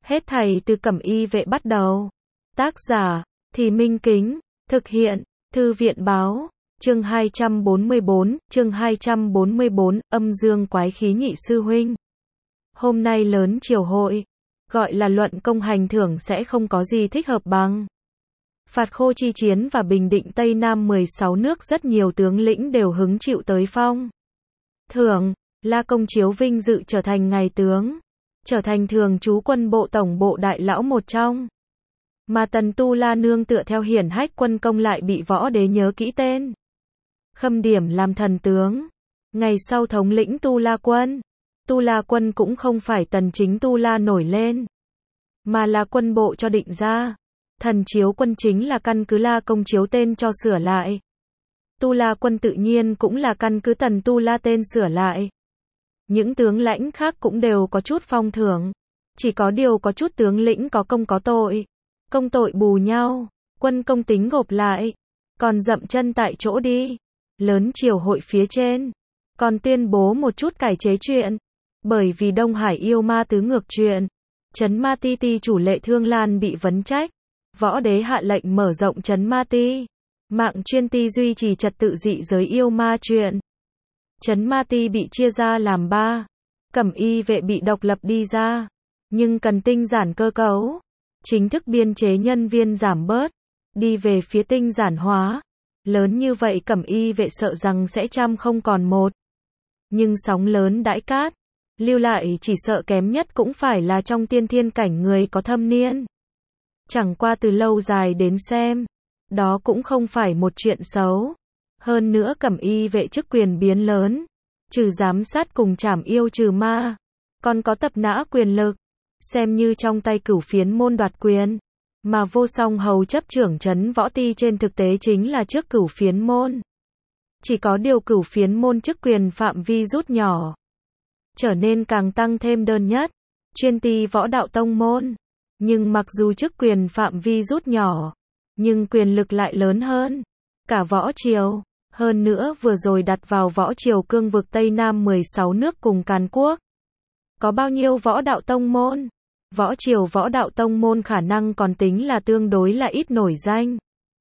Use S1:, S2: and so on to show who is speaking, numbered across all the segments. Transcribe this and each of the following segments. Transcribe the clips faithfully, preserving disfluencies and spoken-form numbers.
S1: Hết thảy từ Cẩm Y Vệ bắt đầu. Tác giả, Thì Minh Kính, thực hiện, Thư viện báo, chương hai trăm bốn mươi bốn, chương hai trăm bốn mươi bốn, âm dương quái khí nhị sư huynh. Hôm nay lớn triều hội, gọi là luận công hành thưởng sẽ không có gì thích hợp bằng. Phạt Khô chi chiến và bình định Tây Nam mười sáu nước, rất nhiều tướng lĩnh đều hứng chịu tới phong thưởng. La Công Chiếu vinh dự trở thành ngài tướng, trở thành thường trú quân bộ tổng bộ đại lão một trong. Mà Tần Tu La nương tựa theo hiển hách quân công lại bị võ đế nhớ kỹ tên, khâm điểm làm thần tướng. Ngày sau thống lĩnh Tu La quân. Tu La quân cũng không phải Tần chính Tu La nổi lên, mà là quân bộ cho định ra. Thần chiếu quân chính là căn cứ La Công Chiếu tên cho sửa lại. Tu La quân tự nhiên cũng là căn cứ Tần Tu La tên sửa lại. Những tướng lãnh khác cũng đều có chút phong thưởng, chỉ có điều có chút tướng lĩnh có công có tội, công tội bù nhau, quân công tính gộp lại, còn dậm chân tại chỗ đi. Lớn triều hội phía trên còn tuyên bố một chút cải chế chuyện, bởi vì Đông Hải yêu ma tứ ngược chuyện, Trấn Ma Ti ti chủ Lệ Thương Lan bị vấn trách, võ đế hạ lệnh mở rộng Trấn Ma Ti, mạng chuyên ti duy trì trật tự dị giới yêu ma chuyện. Trấn Ma Ti bị chia ra làm ba, Cẩm Y Vệ bị độc lập đi ra, nhưng cần tinh giản cơ cấu, chính thức biên chế nhân viên giảm bớt, đi về phía tinh giản hóa. Lớn như vậy Cẩm Y Vệ sợ rằng sẽ trăm không còn một. Nhưng sóng lớn đãi cát, lưu lại chỉ sợ kém nhất cũng phải là trong tiên thiên cảnh người có thâm niên. Chẳng qua từ lâu dài đến xem, đó cũng không phải một chuyện xấu. Hơn nữa Cẩm Y Vệ chức quyền biến lớn, trừ giám sát cùng trảm yêu trừ ma, còn có tập nã quyền lực, xem như trong tay Cửu Phiến môn đoạt quyền. Mà Vô Song hầu chấp trưởng trấn Võ Ti trên thực tế chính là trước Cửu Phiến môn. Chỉ có điều Cửu Phiến môn chức quyền phạm vi rút nhỏ, trở nên càng tăng thêm đơn nhất, chuyên ti võ đạo tông môn. Nhưng mặc dù chức quyền phạm vi rút nhỏ, nhưng quyền lực lại lớn hơn cả võ triều. Hơn nữa vừa rồi đặt vào võ triều cương vực Tây Nam mười sáu nước cùng Càn Quốc, có bao nhiêu võ đạo tông môn? Võ triều võ đạo tông môn khả năng còn tính là tương đối là ít nổi danh,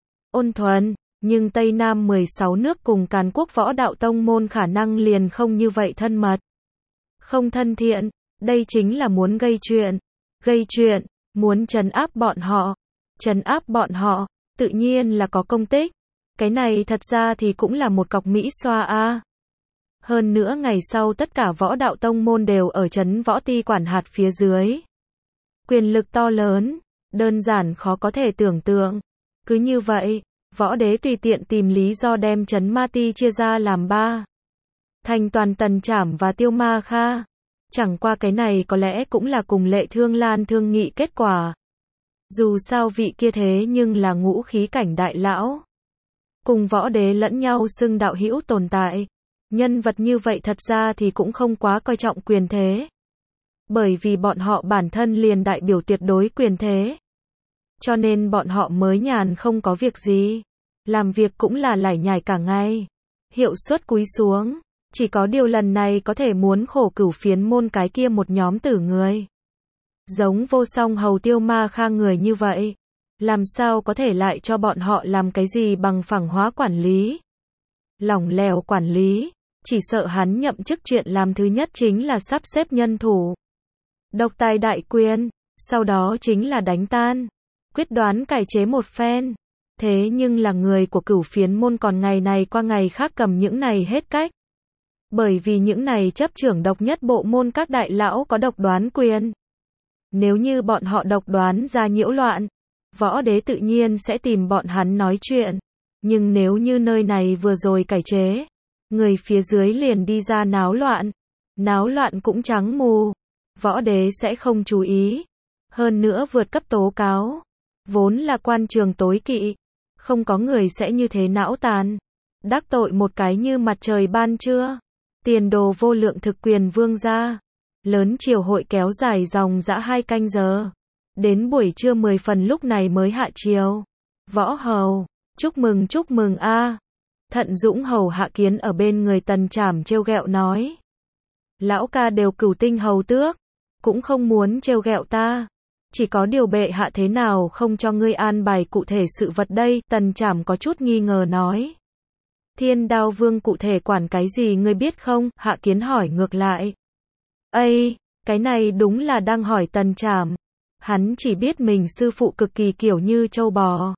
S1: ôn thuần, nhưng Tây Nam mười sáu nước cùng Càn Quốc võ đạo tông môn khả năng liền không như vậy thân mật, không thân thiện. Đây chính là muốn gây chuyện, gây chuyện, muốn trấn áp bọn họ, trấn áp bọn họ, tự nhiên là có công tích. Cái này thật ra thì cũng là một cọc mỹ xoa a. À. Hơn nữa ngày sau tất cả võ đạo tông môn đều ở trấn Võ Ti quản hạt phía dưới. Quyền lực to lớn, đơn giản khó có thể tưởng tượng. Cứ như vậy, võ đế tùy tiện tìm lý do đem Trấn Ma Ti chia ra làm ba, thành toàn Tần Trảm và Tiêu Ma Kha. Chẳng qua cái này có lẽ cũng là cùng Lệ Thương Lan thương nghị kết quả. Dù sao vị kia thế nhưng là ngũ khí cảnh đại lão, cùng võ đế lẫn nhau xưng đạo hữu tồn tại. Nhân vật như vậy thật ra thì cũng không quá coi trọng quyền thế, bởi vì bọn họ bản thân liền đại biểu tuyệt đối quyền thế, cho nên bọn họ mới nhàn không có việc gì, làm việc cũng là lải nhải cả ngày, hiệu suất cúi xuống. Chỉ có điều lần này có thể muốn khổ Cửu Phiến môn cái kia một nhóm tử người, giống Vô Song hầu Tiêu Ma Kha người như vậy, làm sao có thể lại cho bọn họ làm cái gì bằng phẳng hóa quản lý, lỏng lẻo quản lý. Chỉ sợ hắn nhậm chức chuyện làm thứ nhất chính là sắp xếp nhân thủ, độc tài đại quyền, sau đó chính là đánh tan, quyết đoán cải chế một phen. Thế nhưng là người của Cửu Phiến môn còn ngày này qua ngày khác cầm những này hết cách, bởi vì những này chấp trưởng độc nhất bộ môn các đại lão có độc đoán quyền. Nếu như bọn họ độc đoán ra nhiễu loạn, võ đế tự nhiên sẽ tìm bọn hắn nói chuyện. Nhưng nếu như nơi này vừa rồi cải chế, người phía dưới liền đi ra náo loạn, náo loạn cũng trắng mù, võ đế sẽ không chú ý. Hơn nữa vượt cấp tố cáo, vốn là quan trường tối kỵ, không có người sẽ như thế não tàn, đắc tội một cái như mặt trời ban trưa, tiền đồ vô lượng thực quyền vương gia. Lớn triều hội kéo dài dòng dã hai canh giờ, đến buổi trưa mười phần lúc này mới hạ triều. Võ hầu, chúc mừng chúc mừng a. À. Thận Dũng hầu hạ kiến ở bên người Tần Trảm trêu ghẹo nói, lão ca đều cửu tinh hầu tước, cũng không muốn trêu ghẹo ta. Chỉ có điều bệ hạ thế nào không cho ngươi an bài cụ thể sự vật đây, Tần Trảm có chút nghi ngờ nói. Thiên Đao Vương cụ thể quản cái gì ngươi biết không, Hạ Kiến hỏi ngược lại. Ây, cái này đúng là đang hỏi Tần Trảm. Hắn chỉ biết mình sư phụ cực kỳ kiểu như trâu bò.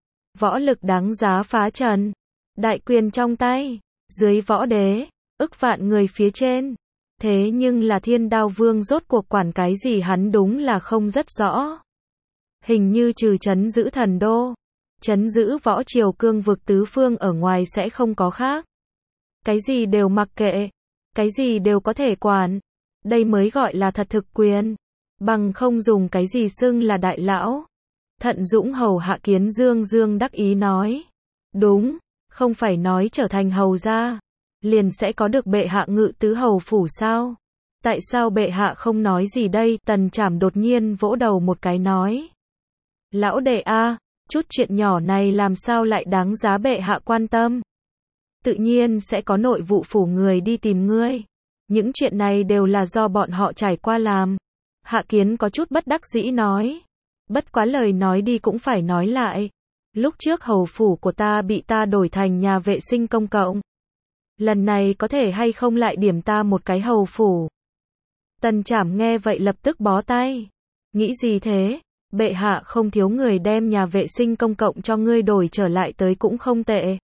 S1: Võ lực đáng giá phá trần. Đại quyền trong tay. Dưới võ đế. Ức vạn người phía trên. Thế nhưng là Thiên Đao Vương rốt cuộc quản cái gì hắn đúng là không rất rõ. Hình như trừ trấn giữ thần đô. Trấn giữ võ triều cương vực tứ phương ở ngoài sẽ không có khác. Cái gì đều mặc kệ. Cái gì đều có thể quản. Đây mới gọi là thật thực quyền. Bằng không dùng cái gì xưng là đại lão. Thận Dũng hầu Hạ Kiến dương dương đắc ý nói. Đúng, không phải nói trở thành hầu gia, liền sẽ có được bệ hạ ngự tứ hầu phủ sao? Tại sao bệ hạ không nói gì đây? Tần Trảm đột nhiên vỗ đầu một cái nói. Lão đệ a, chút chuyện nhỏ này làm sao lại đáng giá bệ hạ quan tâm? Tự nhiên sẽ có nội vụ phủ người đi tìm ngươi. Những chuyện này đều là do bọn họ trải qua làm. Hạ Kiến có chút bất đắc dĩ nói. Bất quá lời nói đi cũng phải nói lại. Lúc trước hầu phủ của ta bị ta đổi thành nhà vệ sinh công cộng. Lần này có thể hay không lại điểm ta một cái hầu phủ? Tần Trảm nghe vậy lập tức bó tay. Nghĩ gì thế? Bệ hạ không thiếu người đem nhà vệ sinh công cộng cho ngươi đổi trở lại tới cũng không tệ.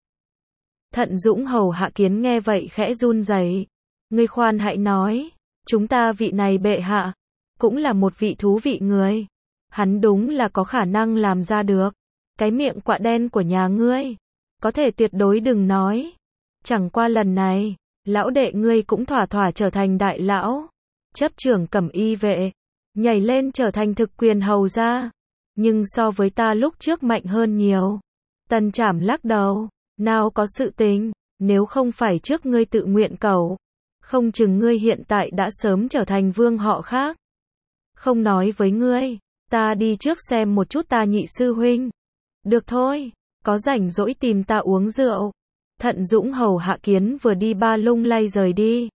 S1: Thận Dũng hầu Hạ Kiến nghe vậy khẽ run rẩy. Ngươi khoan hãy nói, chúng ta vị này bệ hạ, cũng là một vị thú vị người. Hắn đúng là có khả năng làm ra được. Cái miệng quạ đen của nhà ngươi, có thể tuyệt đối đừng nói. Chẳng qua lần này, lão đệ ngươi cũng thỏa thỏa trở thành đại lão, chấp trưởng cẩm y vệ, nhảy lên trở thành thực quyền hầu gia. Nhưng so với ta lúc trước mạnh hơn nhiều. Tần Trảm lắc đầu, nào có sự tình, nếu không phải trước ngươi tự nguyện cầu, không chừng ngươi hiện tại đã sớm trở thành vương họ khác. Không nói với ngươi, ta đi trước xem một chút ta nhị sư huynh. Được thôi, có rảnh rỗi tìm ta uống rượu. Thận Dũng hầu Hạ Kiến vừa đi ba lung lay rời đi.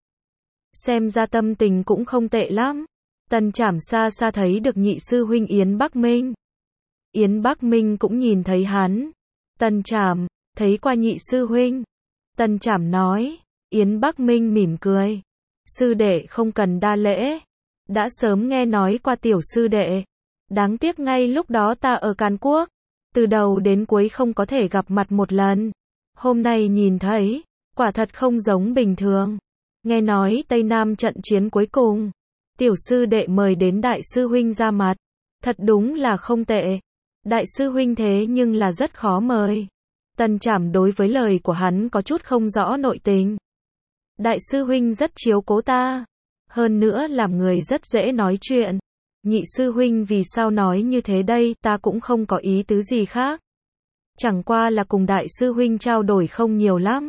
S1: Xem ra tâm tình cũng không tệ lắm. Tần Trảm xa xa thấy được nhị sư huynh Yến Bắc Minh. Yến Bắc Minh cũng nhìn thấy hắn. Tần Trảm, thấy qua nhị sư huynh. Tần Trảm nói. Yến Bắc Minh mỉm cười. Sư đệ không cần đa lễ. Đã sớm nghe nói qua tiểu sư đệ. Đáng tiếc ngay lúc đó ta ở Càn Quốc. Từ đầu đến cuối không có thể gặp mặt một lần. Hôm nay nhìn thấy, quả thật không giống bình thường. Nghe nói Tây Nam trận chiến cuối cùng, tiểu sư đệ mời đến đại sư huynh ra mặt. Thật đúng là không tệ. Đại sư huynh thế nhưng là rất khó mời. Tần Trảm đối với lời của hắn có chút không rõ nội tình. Đại sư huynh rất chiếu cố ta. Hơn nữa làm người rất dễ nói chuyện. Nhị sư huynh vì sao nói như thế đây, ta cũng không có ý tứ gì khác. Chẳng qua là cùng đại sư huynh trao đổi không nhiều lắm.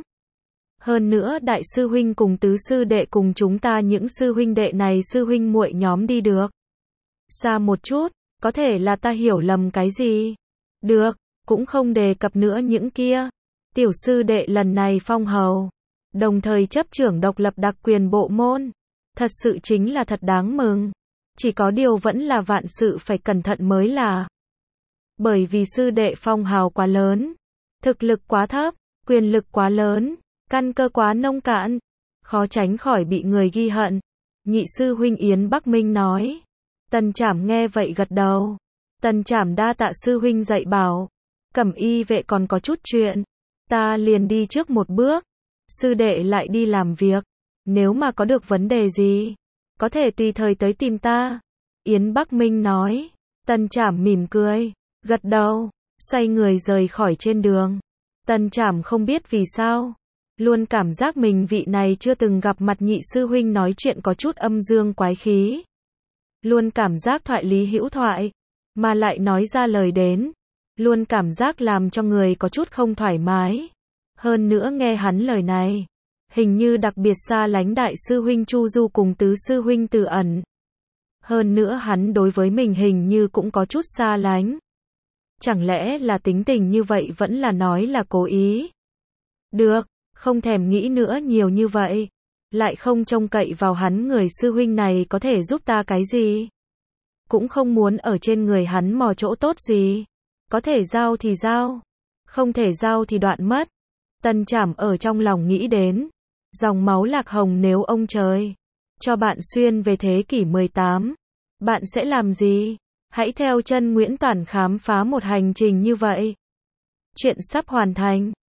S1: Hơn nữa đại sư huynh cùng tứ sư đệ cùng chúng ta những sư huynh đệ này sư huynh muội nhóm đi được. Xa một chút, có thể là ta hiểu lầm cái gì. Được, cũng không đề cập nữa những kia. Tiểu sư đệ lần này phong hầu, đồng thời chấp trưởng độc lập đặc quyền bộ môn. Thật sự chính là thật đáng mừng. Chỉ có điều vẫn là vạn sự phải cẩn thận mới là. Bởi vì sư đệ phong hào quá lớn, thực lực quá thấp, quyền lực quá lớn, căn cơ quá nông cạn, khó tránh khỏi bị người ghi hận. Nhị sư huynh Yến Bắc Minh nói. Tần Trảm nghe vậy gật đầu. Tần Trảm đa tạ sư huynh dạy bảo. Cẩm y vệ còn có chút chuyện, ta liền đi trước một bước. Sư đệ lại đi làm việc. Nếu mà có được vấn đề gì, có thể tùy thời tới tìm ta. Yến Bắc Minh nói. Tần Trảm mỉm cười, gật đầu, xoay người rời khỏi trên đường. Tần Trảm không biết vì sao, luôn cảm giác mình vị này chưa từng gặp mặt nhị sư huynh nói chuyện có chút âm dương quái khí. Luôn cảm giác thoại lý hữu thoại, mà lại nói ra lời đến. Luôn cảm giác làm cho người có chút không thoải mái. Hơn nữa nghe hắn lời này, hình như đặc biệt xa lánh đại sư huynh Chu Du cùng tứ sư huynh Từ Ẩn. Hơn nữa hắn đối với mình hình như cũng có chút xa lánh. Chẳng lẽ là tính tình như vậy vẫn là nói là cố ý? Được, không thèm nghĩ nữa nhiều như vậy. Lại không trông cậy vào hắn người sư huynh này có thể giúp ta cái gì? cũng không muốn ở trên người hắn mò chỗ tốt gì. Có thể giao thì giao, không thể giao thì đoạn mất. Tân Trảm ở trong lòng nghĩ đến, dòng máu Lạc Hồng nếu ông trời cho bạn xuyên về thế kỷ mười tám, bạn sẽ làm gì? Hãy theo chân Nguyễn Toản khám phá một hành trình như vậy. Chuyện sắp hoàn thành.